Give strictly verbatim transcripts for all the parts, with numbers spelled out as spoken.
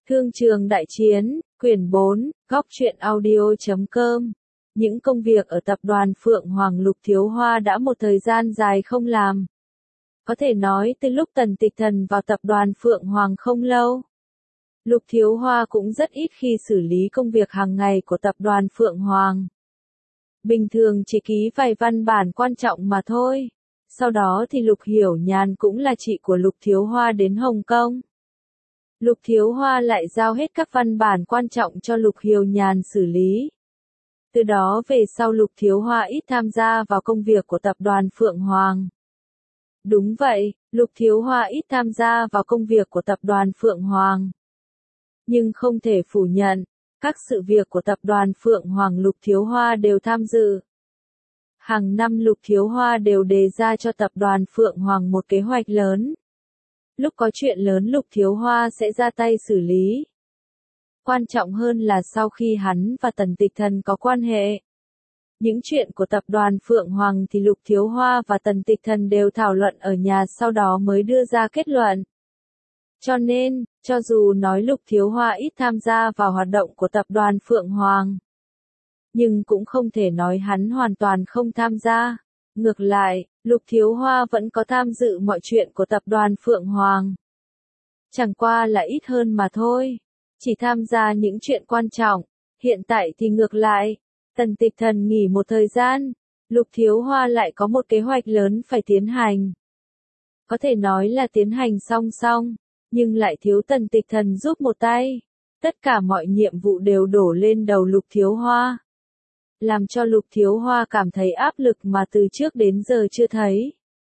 Thương trường đại chiến, quyển bốn, góc truyện audio.com. Những công việc ở tập đoàn Phượng Hoàng Lục Thiếu Hoa đã một thời gian dài không làm. Có thể nói từ lúc Tần Tịch Thần vào tập đoàn Phượng Hoàng không lâu, Lục Thiếu Hoa cũng rất ít khi xử lý công việc hàng ngày của tập đoàn Phượng Hoàng. Bình thường chỉ ký vài văn bản quan trọng mà thôi. Sau đó thì Lục Hiểu Nhàn cũng là chị của Lục Thiếu Hoa đến Hồng Kông. Lục Thiếu Hoa lại giao hết các văn bản quan trọng cho Lục Hiểu Nhàn xử lý. Từ đó về sau Lục Thiếu Hoa ít tham gia vào công việc của tập đoàn Phượng Hoàng. Đúng vậy, Lục Thiếu Hoa ít tham gia vào công việc của tập đoàn Phượng Hoàng. Nhưng không thể phủ nhận, các sự việc của tập đoàn Phượng Hoàng Lục Thiếu Hoa đều tham dự. Hàng năm Lục Thiếu Hoa đều đề ra cho tập đoàn Phượng Hoàng một kế hoạch lớn. Lúc có chuyện lớn Lục Thiếu Hoa sẽ ra tay xử lý. Quan trọng hơn là sau khi hắn và Tần Tịch Thần có quan hệ. Những chuyện của tập đoàn Phượng Hoàng thì Lục Thiếu Hoa và Tần Tịch Thần đều thảo luận ở nhà sau đó mới đưa ra kết luận. Cho nên, cho dù nói Lục Thiếu Hoa ít tham gia vào hoạt động của tập đoàn Phượng Hoàng, nhưng cũng không thể nói hắn hoàn toàn không tham gia. Ngược lại, Lục Thiếu Hoa vẫn có tham dự mọi chuyện của tập đoàn Phượng Hoàng. Chẳng qua là ít hơn mà thôi. Chỉ tham gia những chuyện quan trọng. Hiện tại thì ngược lại. Tần Tịch Thần nghỉ một thời gian. Lục Thiếu Hoa lại có một kế hoạch lớn phải tiến hành. Có thể nói là tiến hành song song. Nhưng lại thiếu Tần Tịch Thần giúp một tay. Tất cả mọi nhiệm vụ đều đổ lên đầu Lục Thiếu Hoa. Làm cho Lục Thiếu Hoa cảm thấy áp lực mà từ trước đến giờ chưa thấy.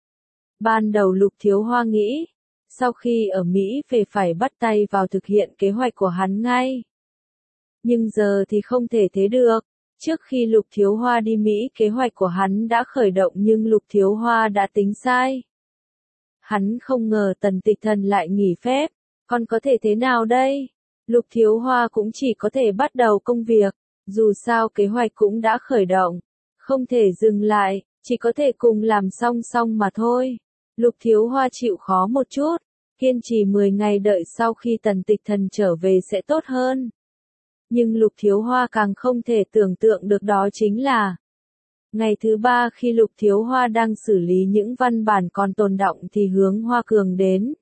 Ban đầu Lục Thiếu Hoa nghĩ, sau khi ở Mỹ về phải bắt tay vào thực hiện kế hoạch của hắn ngay. Nhưng giờ thì không thể thế được. Trước khi Lục Thiếu Hoa đi Mỹ kế hoạch của hắn đã khởi động nhưng Lục Thiếu Hoa đã tính sai. Hắn không ngờ Tần Tịch Thần lại nghỉ phép, còn có thể thế nào đây? Lục Thiếu Hoa cũng chỉ có thể bắt đầu công việc. Dù sao kế hoạch cũng đã khởi động, không thể dừng lại, chỉ có thể cùng làm song song mà thôi. Lục Thiếu Hoa chịu khó một chút, kiên trì mười ngày đợi sau khi Tần Tịch Thần trở về sẽ tốt hơn. Nhưng Lục Thiếu Hoa càng không thể tưởng tượng được đó chính là ngày thứ ba khi Lục Thiếu Hoa đang xử lý những văn bản còn tồn đọng thì Hướng Hoa Cường đến.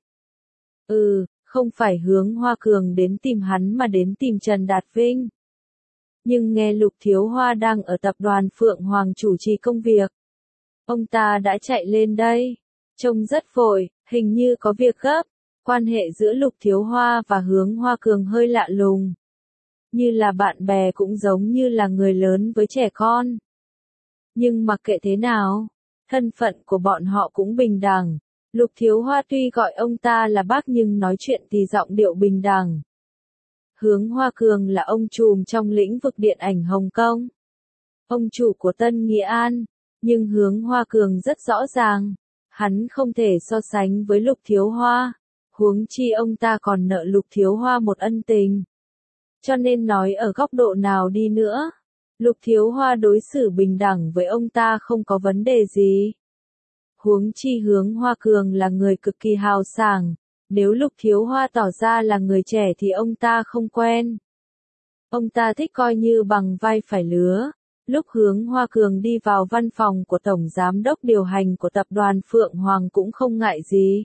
Ừ, không phải Hướng Hoa Cường đến tìm hắn mà đến tìm Trần Đạt Vinh. Nhưng nghe Lục Thiếu Hoa đang ở tập đoàn Phượng Hoàng chủ trì công việc. Ông ta đã chạy lên đây. Trông rất vội, hình như có việc gấp. Quan hệ giữa Lục Thiếu Hoa và Hướng Hoa Cường hơi lạ lùng. Như là bạn bè cũng giống như là người lớn với trẻ con. Nhưng mặc kệ thế nào, thân phận của bọn họ cũng bình đẳng. Lục Thiếu Hoa tuy gọi ông ta là bác nhưng nói chuyện thì giọng điệu bình đẳng. Hướng Hoa Cường là ông trùm trong lĩnh vực điện ảnh Hồng Kông. Ông chủ của Tân Nghĩa An. Nhưng Hướng Hoa Cường rất rõ ràng. Hắn không thể so sánh với Lục Thiếu Hoa. Huống chi ông ta còn nợ Lục Thiếu Hoa một ân tình. Cho nên nói ở góc độ nào đi nữa. Lục Thiếu Hoa đối xử bình đẳng với ông ta không có vấn đề gì. Huống chi Hướng Hoa Cường là người cực kỳ hào sảng. Nếu Lục Thiếu Hoa tỏ ra là người trẻ thì ông ta không quen. Ông ta thích coi như bằng vai phải lứa. Lúc Hướng Hoa Cường đi vào văn phòng của Tổng Giám đốc điều hành của tập đoàn Phượng Hoàng cũng không ngại gì.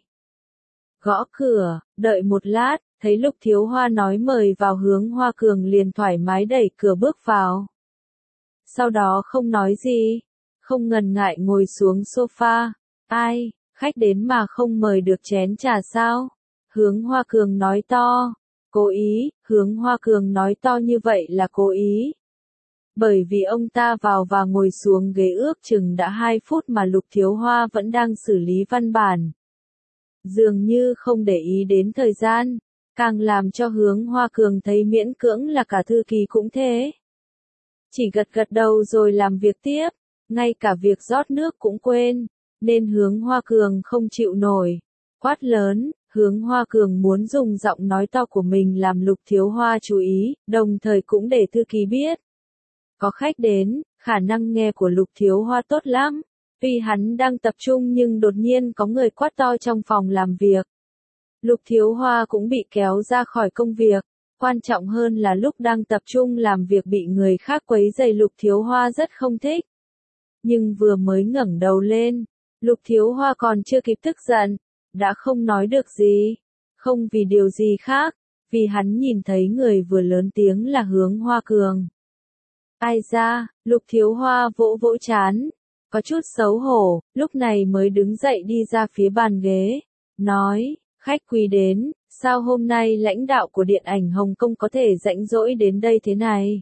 Gõ cửa, đợi một lát, thấy Lục Thiếu Hoa nói mời vào Hướng Hoa Cường liền thoải mái đẩy cửa bước vào. Sau đó không nói gì, không ngần ngại ngồi xuống sofa. Ai, khách đến mà không mời được chén trà sao? Hướng Hoa Cường nói to. Cố ý, Hướng Hoa Cường nói to như vậy là cố ý. Bởi vì ông ta vào và ngồi xuống ghế ước chừng đã hai phút mà Lục Thiếu Hoa vẫn đang xử lý văn bản. Dường như không để ý đến thời gian, càng làm cho Hướng Hoa Cường thấy miễn cưỡng là cả thư ký cũng thế. Chỉ gật gật đầu rồi làm việc tiếp, ngay cả việc rót nước cũng quên, nên Hướng Hoa Cường không chịu nổi. Quát lớn, Hướng Hoa Cường muốn dùng giọng nói to của mình làm Lục Thiếu Hoa chú ý, đồng thời cũng để thư ký biết. Có khách đến, khả năng nghe của Lục Thiếu Hoa tốt lắm. Tuy hắn đang tập trung nhưng đột nhiên có người quát to trong phòng làm việc. Lục Thiếu Hoa cũng bị kéo ra khỏi công việc. Quan trọng hơn là lúc đang tập trung làm việc bị người khác quấy rầy Lục Thiếu Hoa rất không thích. Nhưng vừa mới ngẩng đầu lên, Lục Thiếu Hoa còn chưa kịp tức giận, đã không nói được gì. Không vì điều gì khác, vì hắn nhìn thấy người vừa lớn tiếng là Hướng Hoa Cường. Ai ra, Lục Thiếu Hoa vỗ vỗ trán, có chút xấu hổ, lúc này mới đứng dậy đi ra phía bàn ghế, nói, khách quý đến, sao hôm nay lãnh đạo của điện ảnh Hồng Kông có thể rãnh rỗi đến đây thế này?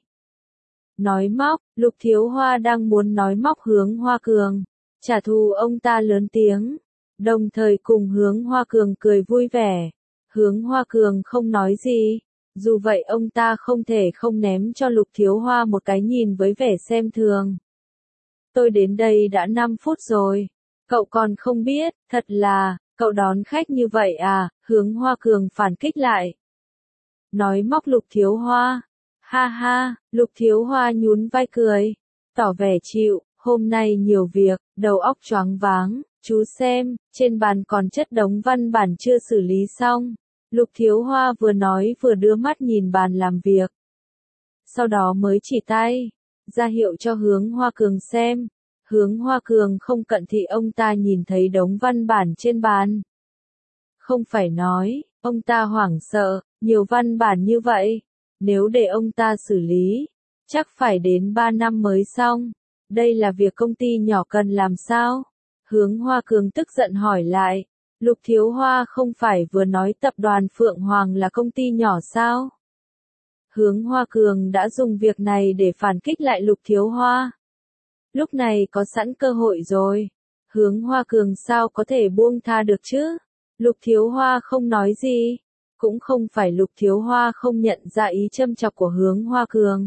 Nói móc, Lục Thiếu Hoa đang muốn nói móc Hướng Hoa Cường, trả thù ông ta lớn tiếng, đồng thời cùng Hướng Hoa Cường cười vui vẻ. Hướng Hoa Cường không nói gì, dù vậy ông ta không thể không ném cho Lục Thiếu Hoa một cái nhìn với vẻ xem thường. Tôi đến đây đã năm phút rồi, cậu còn không biết, thật là, cậu đón khách như vậy à, Hướng Hoa Cường phản kích lại. Nói móc Lục Thiếu Hoa, ha ha, Lục Thiếu Hoa nhún vai cười, tỏ vẻ chịu, hôm nay nhiều việc, đầu óc choáng váng, chú xem, trên bàn còn chất đống văn bản chưa xử lý xong. Lục Thiếu Hoa vừa nói vừa đưa mắt nhìn bàn làm việc. Sau đó mới chỉ tay, ra hiệu cho Hướng Hoa Cường xem. Hướng Hoa Cường không cận thị ông ta nhìn thấy đống văn bản trên bàn. Không phải nói, ông ta hoảng sợ, nhiều văn bản như vậy. Nếu để ông ta xử lý, chắc phải đến ba năm mới xong. Đây là việc công ty nhỏ cần làm sao? Hướng Hoa Cường tức giận hỏi lại. Lục Thiếu Hoa không phải vừa nói tập đoàn Phượng Hoàng là công ty nhỏ sao? Hướng Hoa Cường đã dùng việc này để phản kích lại Lục Thiếu Hoa. Lúc này có sẵn cơ hội rồi. Hướng Hoa Cường sao có thể buông tha được chứ? Lục Thiếu Hoa không nói gì. Cũng không phải Lục Thiếu Hoa không nhận ra ý châm chọc của Hướng Hoa Cường.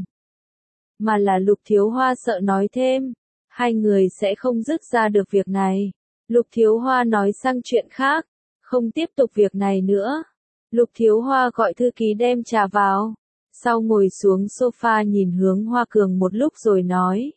Mà là Lục Thiếu Hoa sợ nói thêm. Hai người sẽ không dứt ra được việc này. Lục Thiếu Hoa nói sang chuyện khác, không tiếp tục việc này nữa. Lục Thiếu Hoa gọi thư ký đem trà vào, sau ngồi xuống sofa nhìn Hướng Hoa Cường một lúc rồi nói.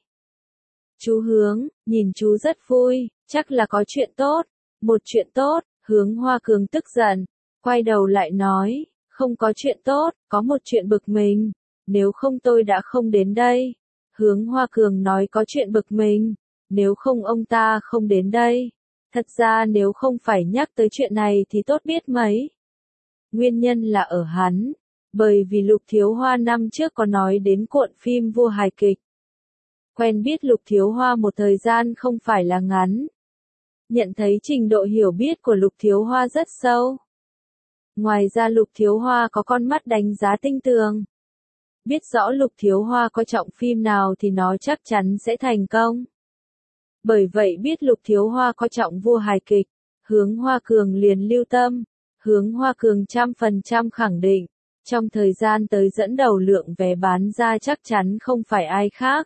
Chú Hướng, nhìn chú rất vui, chắc là có chuyện tốt. Một chuyện tốt, Hướng Hoa Cường tức giận, quay đầu lại nói, không có chuyện tốt, có một chuyện bực mình, nếu không tôi đã không đến đây. Hướng Hoa Cường nói có chuyện bực mình, nếu không ông ta không đến đây. Thật ra nếu không phải nhắc tới chuyện này thì tốt biết mấy. Nguyên nhân là ở hắn, bởi vì Lục Thiếu Hoa năm trước có nói đến cuộn phim Vua Hài Kịch. Quen biết Lục Thiếu Hoa một thời gian không phải là ngắn. Nhận thấy trình độ hiểu biết của Lục Thiếu Hoa rất sâu. Ngoài ra Lục Thiếu Hoa có con mắt đánh giá tinh tường. Biết rõ Lục Thiếu Hoa có trọng phim nào thì nó chắc chắn sẽ thành công. Bởi vậy biết Lục Thiếu Hoa có trọng Vua Hài Kịch, Hướng Hoa Cường liền lưu tâm. Hướng Hoa Cường trăm phần trăm khẳng định, trong thời gian tới dẫn đầu lượng vé bán ra chắc chắn không phải ai khác.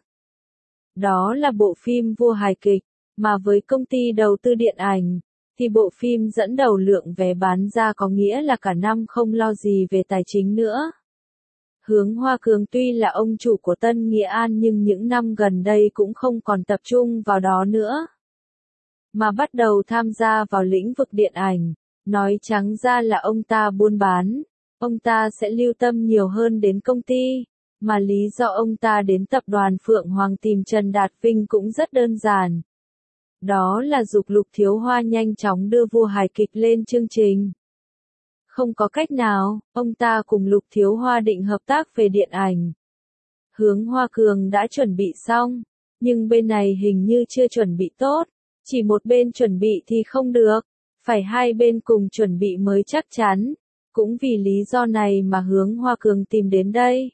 Đó là bộ phim Vua Hài Kịch, mà với công ty đầu tư điện ảnh, thì bộ phim dẫn đầu lượng vé bán ra có nghĩa là cả năm không lo gì về tài chính nữa. Hướng Hoa Cường tuy là ông chủ của Tân Nghĩa An nhưng những năm gần đây cũng không còn tập trung vào đó nữa, mà bắt đầu tham gia vào lĩnh vực điện ảnh. Nói trắng ra là ông ta buôn bán, ông ta sẽ lưu tâm nhiều hơn đến công ty, mà lý do ông ta đến tập đoàn Phượng Hoàng tìm Trần Đạt Vinh cũng rất đơn giản. Đó là giục Lục Thiếu Hoa nhanh chóng đưa Vua Hài Kịch lên chương trình. Không có cách nào, ông ta cùng Lục Thiếu Hoa định hợp tác về điện ảnh. Hướng Hoa Cường đã chuẩn bị xong, nhưng bên này hình như chưa chuẩn bị tốt, chỉ một bên chuẩn bị thì không được. Phải hai bên cùng chuẩn bị mới chắc chắn, cũng vì lý do này mà Hướng Hoa Cường tìm đến đây.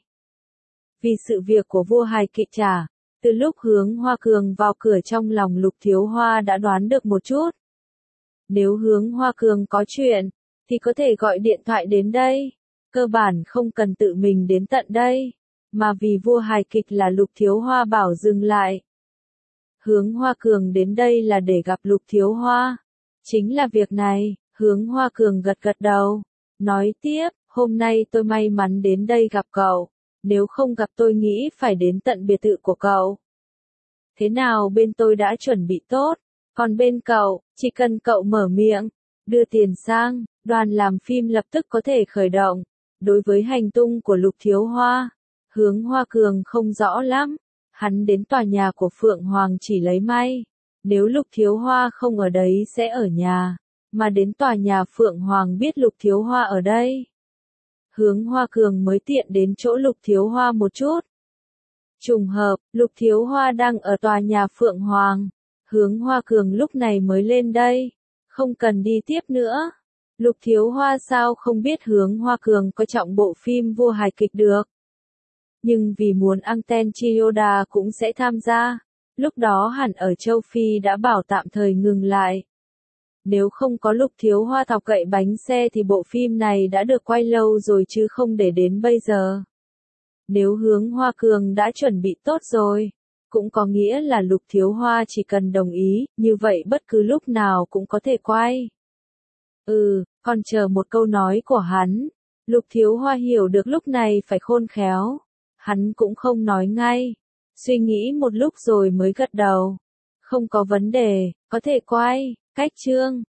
Vì sự việc của Vua Hài Kịch trả, từ lúc Hướng Hoa Cường vào cửa trong lòng Lục Thiếu Hoa đã đoán được một chút. Nếu Hướng Hoa Cường có chuyện, thì có thể gọi điện thoại đến đây, cơ bản không cần tự mình đến tận đây, mà vì Vua Hài Kịch là Lục Thiếu Hoa bảo dừng lại. Hướng Hoa Cường đến đây là để gặp Lục Thiếu Hoa. Chính là việc này, Hướng Hoa Cường gật gật đầu, nói tiếp, hôm nay tôi may mắn đến đây gặp cậu, nếu không gặp tôi nghĩ phải đến tận biệt thự của cậu. Thế nào bên tôi đã chuẩn bị tốt, còn bên cậu, chỉ cần cậu mở miệng, đưa tiền sang, đoàn làm phim lập tức có thể khởi động, Đối với hành tung của Lục Thiếu Hoa, Hướng Hoa Cường không rõ lắm. Hắn đến tòa nhà của Phượng Hoàng chỉ lấy may. Nếu Lục Thiếu Hoa không ở đấy sẽ ở nhà. Mà đến tòa nhà Phượng Hoàng biết Lục Thiếu Hoa ở đây. Hướng Hoa Cường mới tiện đến chỗ Lục Thiếu Hoa một chút. Trùng hợp, Lục Thiếu Hoa đang ở tòa nhà Phượng Hoàng. Hướng Hoa Cường lúc này mới lên đây. Không cần đi tiếp nữa. Lục Thiếu Hoa sao không biết Hướng Hoa Cường coi trọng bộ phim vua hài kịch được. Nhưng vì muốn Anten Chiyoda cũng sẽ tham gia. Lúc đó hẳn ở châu Phi đã bảo tạm thời ngừng lại. Nếu không có Lục Thiếu Hoa thọc cậy bánh xe thì bộ phim này đã được quay lâu rồi chứ không để đến bây giờ. Nếu Hướng Hoa Cường đã chuẩn bị tốt rồi, cũng có nghĩa là Lục Thiếu Hoa chỉ cần đồng ý, như vậy bất cứ lúc nào cũng có thể quay. Ừ, còn chờ một câu nói của hắn. Lục Thiếu Hoa hiểu được lúc này phải khôn khéo. Hắn cũng không nói ngay. Suy nghĩ một lúc rồi mới gật đầu. Không có vấn đề, có thể quay. Cách chương